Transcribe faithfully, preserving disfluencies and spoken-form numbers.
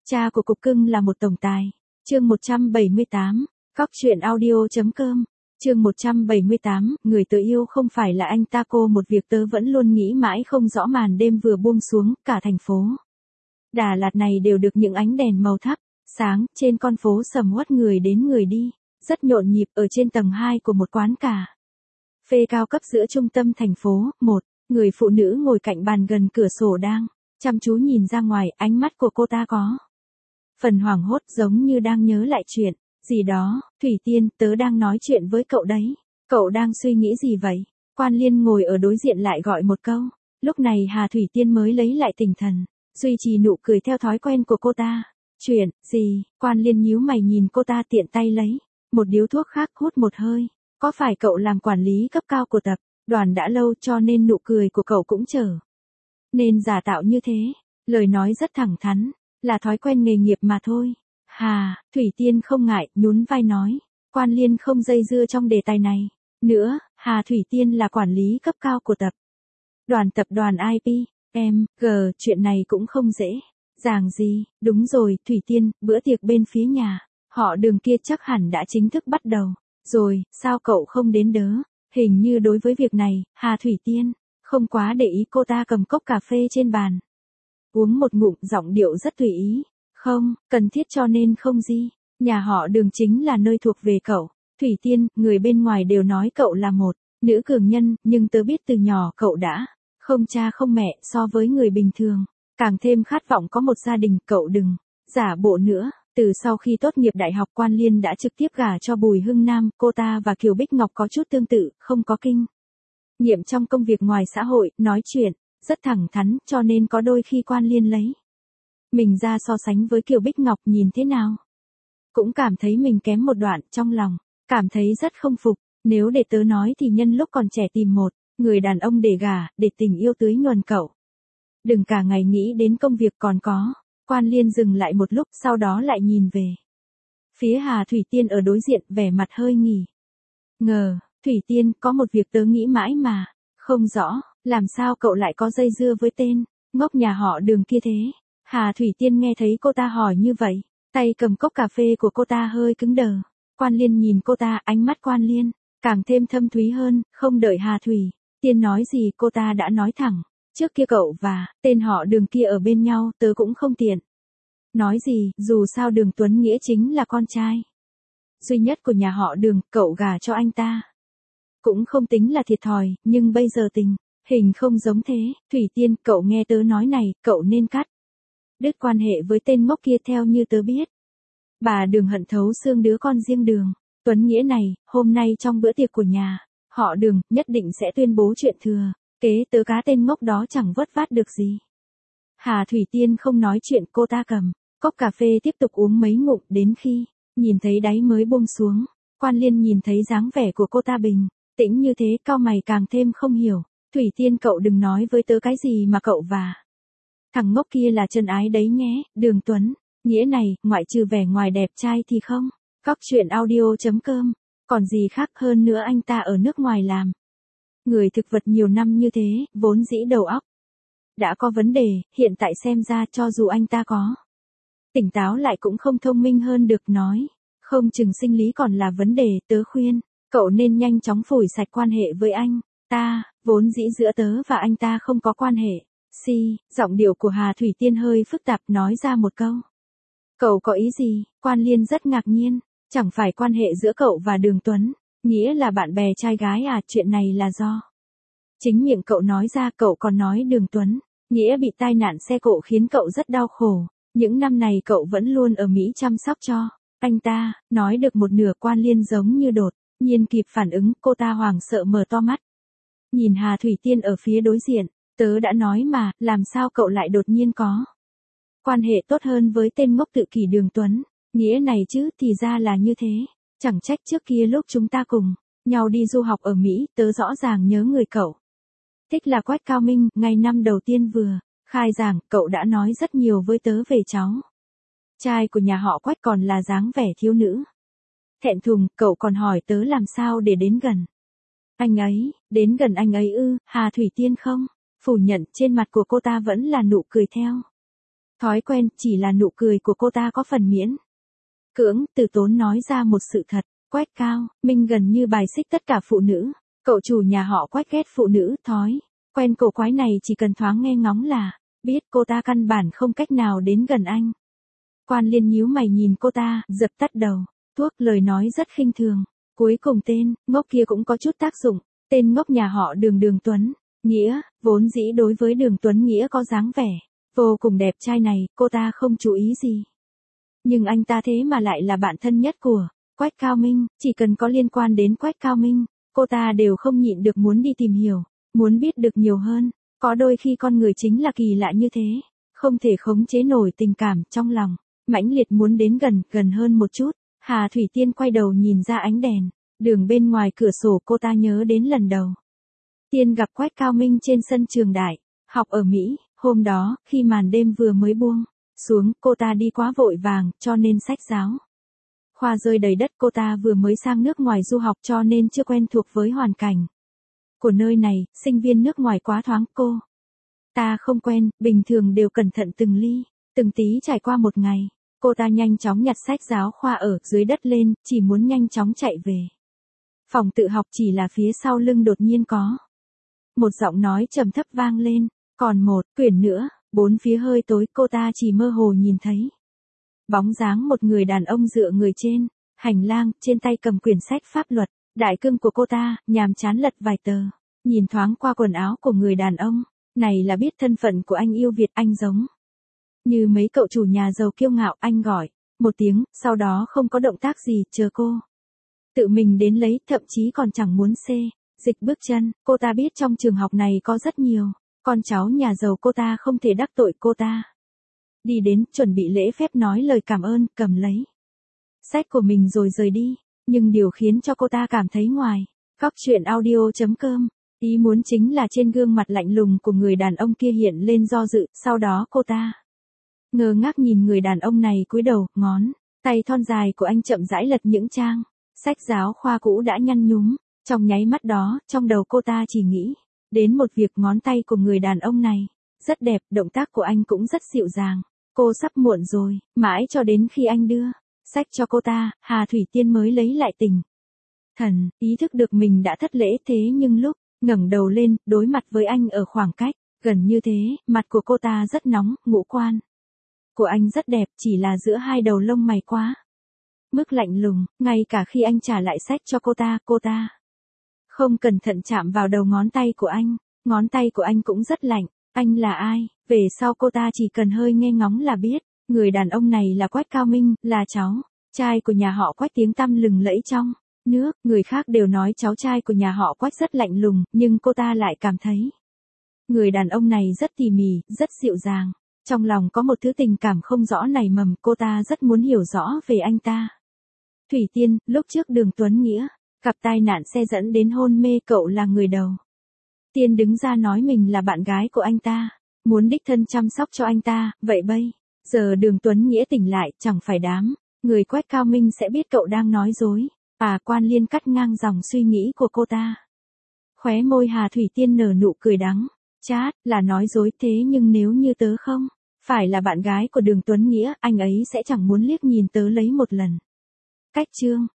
Cha của cục cưng là một tổng tài. Chương một trăm bảy mươi tám, Cóc truyện audio.com. Chương một trăm bảy mươi tám, người tớ yêu không phải là anh ta. Cô một việc tớ vẫn luôn nghĩ mãi không rõ. Màn đêm vừa buông xuống, cả thành phố Đà Lạt này đều được những ánh đèn màu thắp sáng, trên con phố sầm uất người đến người đi, rất nhộn nhịp. Ở trên tầng hai của một quán cà phê cao cấp giữa trung tâm thành phố, một người phụ nữ ngồi cạnh bàn gần cửa sổ đang chăm chú nhìn ra ngoài. Ánh mắt của cô ta có phần hoảng hốt, giống như đang nhớ lại chuyện gì đó. Thủy Tiên, tớ đang nói chuyện với cậu đấy. Cậu đang suy nghĩ gì vậy? Quan Liên ngồi ở đối diện lại gọi một câu. Lúc này Hà Thủy Tiên mới lấy lại tinh thần, duy trì nụ cười theo thói quen của cô ta. Chuyện gì? Quan Liên nhíu mày nhìn cô ta, tiện tay lấy một điếu thuốc khác hút một hơi. Có phải cậu làm quản lý cấp cao của tập đoàn đã lâu cho nên nụ cười của cậu cũng trở nên giả tạo như thế? Lời nói rất thẳng thắn, là thói quen nghề nghiệp mà thôi. Hà Thủy Tiên không ngại, nhún vai nói. Quan Liên không dây dưa trong đề tài này nữa. Hà Thủy Tiên là quản lý cấp cao của tập đoàn tập đoàn i pê, em, gờ, chuyện này cũng không dễ dàng gì. Đúng rồi, Thủy Tiên, bữa tiệc bên phía nhà họ Đường kia chắc hẳn đã chính thức bắt đầu rồi, sao cậu không đến đỡ? Hình như đối với việc này, Hà Thủy Tiên không quá để ý. Cô ta cầm cốc cà phê trên bàn, uống một ngụm, giọng điệu rất tùy ý. Không cần thiết, cho nên không gì. Nhà họ Đường chính là nơi thuộc về cậu. Thủy Tiên, người bên ngoài đều nói cậu là một nữ cường nhân, nhưng tớ biết từ nhỏ cậu đã không cha không mẹ. So với người bình thường, càng thêm khát vọng có một gia đình. Cậu đừng giả bộ nữa. Từ sau khi tốt nghiệp đại học, Quan Liên đã trực tiếp gả cho Bùi Hưng Nam. Cô ta và Kiều Bích Ngọc có chút tương tự, không có kinh nghiệm trong công việc ngoài xã hội, nói chuyện rất thẳng thắn, cho nên có đôi khi Quan Liên lấy mình ra so sánh với Kiều Bích Ngọc, nhìn thế nào cũng cảm thấy mình kém một đoạn, trong lòng cảm thấy rất không phục. Nếu để tớ nói thì nhân lúc còn trẻ tìm một người đàn ông để gả, để tình yêu tưới nhuần cậu. Đừng cả ngày nghĩ đến công việc. Còn có. Quan Liên dừng lại một lúc, sau đó lại nhìn về phía Hà Thủy Tiên ở đối diện, vẻ mặt hơi nghỉ ngờ. Thủy Tiên, có một việc tớ nghĩ mãi mà không rõ, làm sao cậu lại có dây dưa với tên ngốc nhà họ Đường kia thế? Hà Thủy Tiên nghe thấy cô ta hỏi như vậy, tay cầm cốc cà phê của cô ta hơi cứng đờ. Quan Liên nhìn cô ta, ánh mắt Quan Liên càng thêm thâm thúy hơn. Không đợi Hà Thủy Tiên nói gì, cô ta đã nói thẳng. Trước kia cậu và tên họ Đường kia ở bên nhau, tớ cũng không tiện nói gì. Dù sao Đường Tuấn Nghĩa chính là con trai duy nhất của nhà họ Đường, cậu gả cho anh ta cũng không tính là thiệt thòi. Nhưng bây giờ tình hình không giống thế. Thủy Tiên, cậu nghe tớ nói này, cậu nên cắt đứt quan hệ với tên ngốc kia. Theo như tớ biết, bà Đường hận thấu xương đứa con riêng Đường Tuấn Nghĩa này. Hôm nay trong bữa tiệc của nhà họ Đường, nhất định sẽ tuyên bố chuyện thừa kế tớ. Cá tên ngốc đó chẳng vớt vát được gì. Hà Thủy Tiên không nói chuyện, cô ta cầm cốc cà phê tiếp tục uống mấy ngụm, đến khi nhìn thấy đáy mới buông xuống. Quan Liên nhìn thấy dáng vẻ của cô ta bình tĩnh như thế, cau mày càng thêm không hiểu. Thủy Tiên, cậu đừng nói với tớ cái gì mà cậu và thằng ngốc kia là chân ái đấy nhé. Đường Tuấn Nghĩa này, ngoại trừ vẻ ngoài đẹp trai thì không. Cóc truyện audio.com. Còn gì khác hơn nữa, anh ta ở nước ngoài làm người thực vật nhiều năm như thế, vốn dĩ đầu óc đã có vấn đề. Hiện tại xem ra, cho dù anh ta có tỉnh táo lại cũng không thông minh hơn được. Nói không chừng sinh lý còn là vấn đề. Tớ khuyên cậu nên nhanh chóng phủi sạch quan hệ với anh ta. Vốn dĩ giữa tớ và anh ta không có quan hệ. Si, giọng điệu của Hà Thủy Tiên hơi phức tạp, nói ra một câu. Cậu có ý gì? Quan Liên rất ngạc nhiên. Chẳng phải quan hệ giữa cậu và Đường Tuấn Nghĩa là bạn bè trai gái à? Chuyện này là do chính miệng cậu nói ra. Cậu còn nói Đường Tuấn Nghĩa bị tai nạn xe cộ khiến cậu rất đau khổ. Những năm này cậu vẫn luôn ở Mỹ chăm sóc cho anh ta. Nói được một nửa, Quan Liên giống như đột nhiên kịp phản ứng. Cô ta hoảng sợ mở to mắt, nhìn Hà Thủy Tiên ở phía đối diện. Tớ đã nói mà, làm sao cậu lại đột nhiên có quan hệ tốt hơn với tên ngốc tự kỷ Đường Tuấn Nghĩa này chứ? Thì ra là như thế. Chẳng trách trước kia lúc chúng ta cùng nhau đi du học ở Mỹ, tớ rõ ràng nhớ người cậu thích là Quách Cao Minh. Ngày năm đầu tiên vừa khai giảng, cậu đã nói rất nhiều với tớ về cháu trai của nhà họ Quách, còn là dáng vẻ thiếu nữ thẹn thùng. Cậu còn hỏi tớ làm sao để đến gần anh ấy. Đến gần anh ấy ư? Hà Thủy Tiên không phủ nhận, trên mặt của cô ta vẫn là nụ cười theo Thói quen, chỉ là nụ cười của cô ta có phần miễn cưỡng, từ tốn nói ra một sự thật. Quách Cao Minh gần như bài xích tất cả phụ nữ. Cậu chủ nhà họ Quách ghét phụ nữ, thói quen cổ quái này chỉ cần thoáng nghe ngóng là biết cô ta căn bản không cách nào đến gần anh. Quan Liên nhíu mày nhìn cô ta, dập tắt đầu thuốc, lời nói rất khinh thường. Cuối cùng tên ngốc kia cũng có chút tác dụng. Tên ngốc nhà họ Đường Đường Tuấn Nghĩa, vốn dĩ đối với Đường Tuấn Nghĩa có dáng vẻ vô cùng đẹp trai này, cô ta không chú ý gì. Nhưng anh ta thế mà lại là bạn thân nhất của Quách Cao Minh, chỉ cần có liên quan đến Quách Cao Minh, cô ta đều không nhịn được muốn đi tìm hiểu, muốn biết được nhiều hơn. Có đôi khi con người chính là kỳ lạ như thế, không thể khống chế nổi tình cảm trong lòng, mãnh liệt muốn đến gần, gần hơn một chút. Hà Thủy Tiên quay đầu nhìn ra ánh đèn đường bên ngoài cửa sổ, cô ta nhớ đến lần đầu tiên gặp Quách Cao Minh trên sân trường đại học ở Mỹ. Hôm đó, khi màn đêm vừa mới buông xuống, cô ta đi quá vội vàng, cho nên sách giáo khoa rơi đầy đất. Cô ta vừa mới sang nước ngoài du học cho nên chưa quen thuộc với hoàn cảnh của nơi này, sinh viên nước ngoài quá thoáng, cô ta không quen, bình thường đều cẩn thận từng ly từng tí trải qua một ngày. Cô ta nhanh chóng nhặt sách giáo khoa ở dưới đất lên, chỉ muốn nhanh chóng chạy về phòng tự học, chỉ là phía sau lưng đột nhiên có một giọng nói trầm thấp vang lên, còn một quyển nữa. Bốn phía hơi tối, cô ta chỉ mơ hồ nhìn thấy bóng dáng một người đàn ông dựa người trên hành lang, trên tay cầm quyển sách pháp luật. Đại cương của cô ta, nhàm chán lật vài tờ, nhìn thoáng qua quần áo của người đàn ông này là biết thân phận của anh yêu Việt. Anh giống như mấy cậu chủ nhà giàu kiêu ngạo. Anh gọi một tiếng, sau đó không có động tác gì, chờ cô tự mình đến lấy, thậm chí còn chẳng muốn xê dịch bước chân. Cô ta biết trong trường học này có rất nhiều con cháu nhà giàu, cô ta không thể đắc tội. Cô ta đi đến, chuẩn bị lễ phép nói lời cảm ơn, cầm lấy sách của mình rồi rời đi. Nhưng điều khiến cho cô ta cảm thấy ngoài góc chuyện audio chấm com ý muốn chính là trên gương mặt lạnh lùng của người đàn ông kia hiện lên do dự. Sau đó cô ta ngơ ngác nhìn người đàn ông này cúi đầu, ngón tay thon dài của anh chậm rãi lật những trang sách giáo khoa cũ đã nhăn nhúm. Trong nháy mắt đó, trong đầu cô ta chỉ nghĩ đến một việc, ngón tay của người đàn ông này rất đẹp, động tác của anh cũng rất dịu dàng. Cô sắp muộn rồi, mãi cho đến khi anh đưa sách cho cô ta, Hà Thủy Tiên mới lấy lại tình thần, ý thức được mình đã thất lễ. Thế nhưng lúc ngẩng đầu lên, đối mặt với anh ở khoảng cách gần như thế, mặt của cô ta rất nóng, ngũ quan của anh rất đẹp, chỉ là giữa hai đầu lông mày quá mức lạnh lùng. Ngay cả khi anh trả lại sách cho cô ta, cô ta không cẩn thận chạm vào đầu ngón tay của anh. Ngón tay của anh cũng rất lạnh. Anh là ai? Về sau cô ta chỉ cần hơi nghe ngóng là biết. Người đàn ông này là Quách Cao Minh, là cháu trai của nhà họ Quách tiếng tăm lừng lẫy trong nước. Người khác đều nói cháu trai của nhà họ Quách rất lạnh lùng, nhưng cô ta lại cảm thấy người đàn ông này rất tỉ mỉ, rất dịu dàng. Trong lòng có một thứ tình cảm không rõ nảy mầm, cô ta rất muốn hiểu rõ về anh ta. Thủy Tiên, lúc trước Đường Tuấn Nghĩa gặp tai nạn xe dẫn đến hôn mê, cậu là người đầu tiên đứng ra nói mình là bạn gái của anh ta, muốn đích thân chăm sóc cho anh ta. Vậy bây giờ Đường Tuấn Nghĩa tỉnh lại, chẳng phải đám người Quách Cao Minh sẽ biết cậu đang nói dối à? Quan Liên cắt ngang dòng suy nghĩ của cô ta. Khóe môi Hà Thủy Tiên nở nụ cười đắng chát, là nói dối. Thế nhưng nếu như tớ không phải là bạn gái của Đường Tuấn Nghĩa, anh ấy sẽ chẳng muốn liếc nhìn tớ lấy một lần. Cách chương